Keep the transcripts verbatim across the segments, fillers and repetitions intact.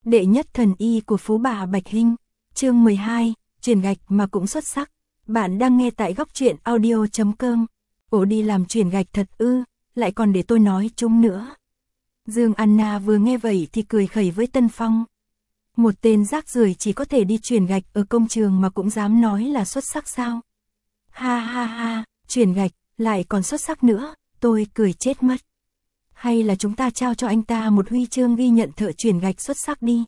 Đệ nhất thần y của Phú Bà Bạch Hinh, chương mười hai, chuyển gạch mà cũng xuất sắc. Bạn đang nghe tại góc truyện audio chấm com. Ổ đi làm chuyển gạch thật ư, lại còn để tôi nói chúng nữa. Dương Anna vừa nghe vậy thì cười khẩy với Tân Phong. Một tên rác rưởi chỉ có thể đi chuyển gạch ở công trường mà cũng dám nói là xuất sắc sao? Ha ha ha, chuyển gạch, lại còn xuất sắc nữa, tôi cười chết mất. Hay là chúng ta trao cho anh ta một huy chương ghi nhận thợ chuyển gạch xuất sắc đi.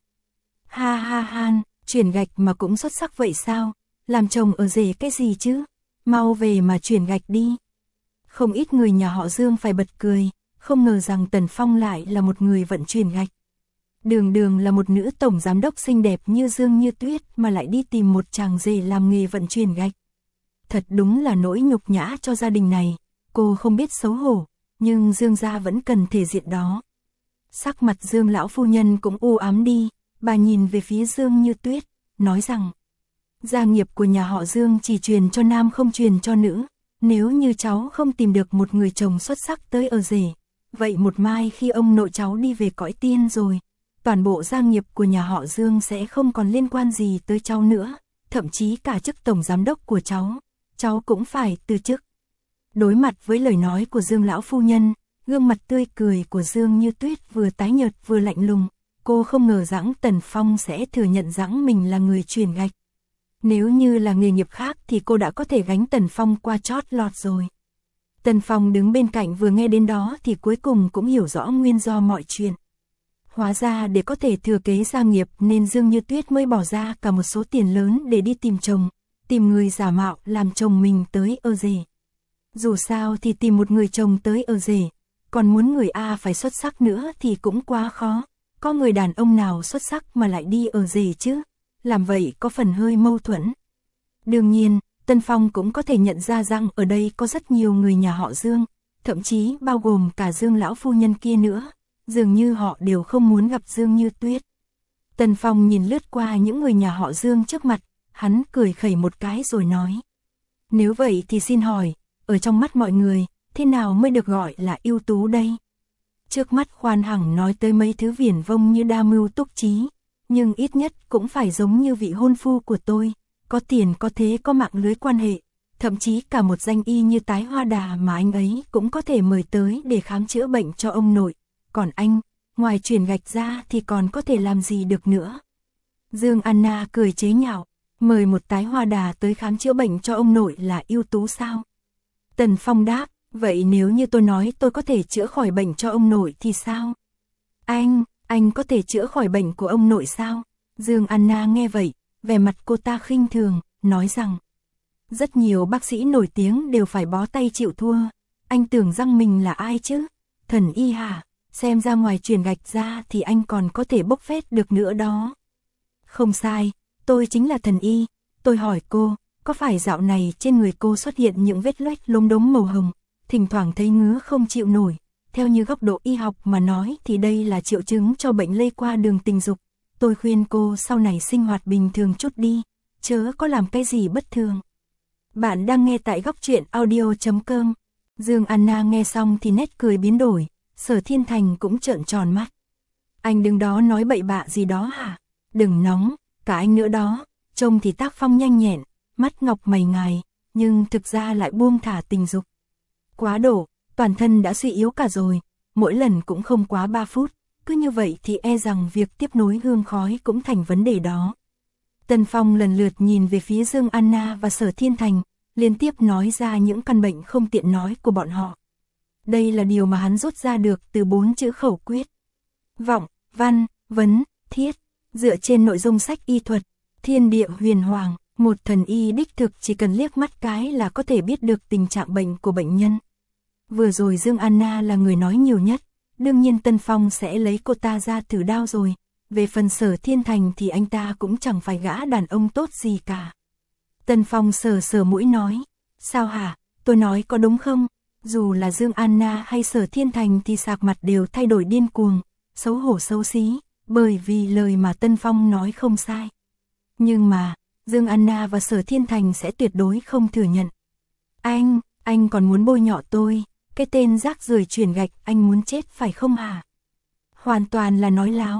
Ha ha ha, chuyển gạch mà cũng xuất sắc vậy sao? Làm chồng ở rể cái gì chứ? Mau về mà chuyển gạch đi. Không ít người nhà họ Dương phải bật cười, không ngờ rằng Tần Phong lại là một người vận chuyển gạch. Đường đường là một nữ tổng giám đốc xinh đẹp như Dương Như Tuyết mà lại đi tìm một chàng rể làm nghề vận chuyển gạch. Thật đúng là nỗi nhục nhã cho gia đình này, cô không biết xấu hổ, nhưng Dương gia vẫn cần thể diện đó. Sắc mặt Dương lão phu nhân cũng u ám đi, bà nhìn về phía Dương Như Tuyết, nói rằng gia nghiệp của nhà họ Dương chỉ truyền cho nam không truyền cho nữ, nếu như cháu không tìm được một người chồng xuất sắc tới ở rể, vậy một mai khi ông nội cháu đi về cõi tiên rồi, toàn bộ gia nghiệp của nhà họ Dương sẽ không còn liên quan gì tới cháu nữa, thậm chí cả chức tổng giám đốc của cháu, cháu cũng phải từ chức. Đối mặt với lời nói của Dương lão phu nhân, gương mặt tươi cười của Dương Như Tuyết vừa tái nhợt vừa lạnh lùng, cô không ngờ rằng Tần Phong sẽ thừa nhận rằng mình là người chuyển gạch. Nếu như là nghề nghiệp khác thì cô đã có thể gánh Tần Phong qua chót lọt rồi. Tần Phong đứng bên cạnh vừa nghe đến đó thì cuối cùng cũng hiểu rõ nguyên do mọi chuyện. Hóa ra để có thể thừa kế gia nghiệp nên Dương Như Tuyết mới bỏ ra cả một số tiền lớn để đi tìm chồng, tìm người giả mạo làm chồng mình tới ở rể. Dù sao thì tìm một người chồng tới ở rể, còn muốn người A phải xuất sắc nữa thì cũng quá khó. Có người đàn ông nào xuất sắc mà lại đi ở rể chứ? Làm vậy có phần hơi mâu thuẫn. Đương nhiên, Tân Phong cũng có thể nhận ra rằng ở đây có rất nhiều người nhà họ Dương, thậm chí bao gồm cả Dương lão phu nhân kia nữa, dường như họ đều không muốn gặp Dương Như Tuyết. Tân Phong nhìn lướt qua những người nhà họ Dương trước mặt, hắn cười khẩy một cái rồi nói. Nếu vậy thì xin hỏi, ở trong mắt mọi người, thế nào mới được gọi là ưu tú đây? Trước mắt khoan hẳn nói tới mấy thứ viển vông như đa mưu túc trí, nhưng ít nhất cũng phải giống như vị hôn phu của tôi, có tiền có thế có mạng lưới quan hệ, thậm chí cả một danh y như Tái Hoa Đà mà anh ấy cũng có thể mời tới để khám chữa bệnh cho ông nội, còn anh, ngoài chuyển gạch ra thì còn có thể làm gì được nữa? Dương Anna cười chế nhạo, mời một Tái Hoa Đà tới khám chữa bệnh cho ông nội là ưu tú sao? Tần Phong đáp, vậy nếu như tôi nói tôi có thể chữa khỏi bệnh cho ông nội thì sao? Anh, anh có thể chữa khỏi bệnh của ông nội sao? Dương Anna nghe vậy, vẻ mặt cô ta khinh thường, nói rằng rất nhiều bác sĩ nổi tiếng đều phải bó tay chịu thua. Anh tưởng rằng mình là ai chứ? Thần y hả? Xem ra ngoài truyền gạch ra thì anh còn có thể bốc phét được nữa đó. Không sai, tôi chính là thần y. Tôi hỏi cô, có phải dạo này trên người cô xuất hiện những vết loét lốm đốm màu hồng, thỉnh thoảng thấy ngứa không chịu nổi? Theo như góc độ y học mà nói thì đây là triệu chứng cho bệnh lây qua đường tình dục. Tôi khuyên cô sau này sinh hoạt bình thường chút đi, chớ có làm cái gì bất thường. Bạn đang nghe tại góc truyện audio chấm com. Dương Anna nghe xong thì nét cười biến đổi, Sở Thiên Thành cũng trợn tròn mắt. Anh đứng đó nói bậy bạ gì đó hả? Đừng nóng, cả anh nữa đó, trông thì tác phong nhanh nhẹn, mắt ngọc mày ngài, nhưng thực ra lại buông thả tình dục. Quá độ, toàn thân đã suy yếu cả rồi, mỗi lần cũng không quá ba phút, cứ như vậy thì e rằng việc tiếp nối hương khói cũng thành vấn đề đó. Tần Phong lần lượt nhìn về phía Dương Anna và Sở Thiên Thành, liên tiếp nói ra những căn bệnh không tiện nói của bọn họ. Đây là điều mà hắn rút ra được từ bốn chữ khẩu quyết. Vọng, văn, vấn, thiết, dựa trên nội dung sách y thuật, thiên địa huyền hoàng, một thần y đích thực chỉ cần liếc mắt cái là có thể biết được tình trạng bệnh của bệnh nhân. Vừa rồi Dương Anna là người nói nhiều nhất, đương nhiên Tân Phong sẽ lấy cô ta ra thử đao rồi, về phần Sở Thiên Thành thì anh ta cũng chẳng phải gã đàn ông tốt gì cả. Tân Phong sờ sờ mũi nói, sao hả, tôi nói có đúng không? Dù là Dương Anna hay Sở Thiên Thành thì sạc mặt đều thay đổi điên cuồng, xấu hổ xấu xí, bởi vì lời mà Tân Phong nói không sai. Nhưng mà, Dương Anna và Sở Thiên Thành sẽ tuyệt đối không thừa nhận. Anh, anh còn muốn bôi nhọ tôi, cái tên rác rưởi chuyển gạch, anh muốn chết phải không hả? Hoàn toàn là nói láo.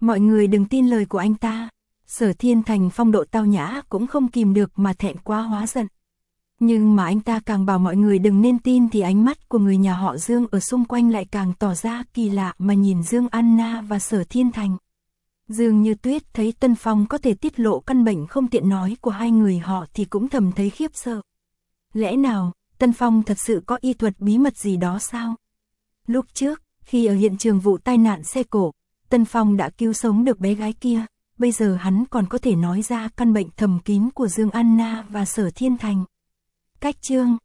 Mọi người đừng tin lời của anh ta. Sở Thiên Thành phong độ tao nhã cũng không kìm được mà thẹn quá hóa giận. Nhưng mà anh ta càng bảo mọi người đừng nên tin thì ánh mắt của người nhà họ Dương ở xung quanh lại càng tỏ ra kỳ lạ mà nhìn Dương Anna và Sở Thiên Thành. Dương Như Tuyết thấy Tân Phong có thể tiết lộ căn bệnh không tiện nói của hai người họ thì cũng thầm thấy khiếp sợ. Lẽ nào, Tân Phong thật sự có y thuật bí mật gì đó sao? Lúc trước, khi ở hiện trường vụ tai nạn xe cổ, Tân Phong đã cứu sống được bé gái kia, bây giờ hắn còn có thể nói ra căn bệnh thầm kín của Dương Anna và Sở Thiên Thành. Cách chương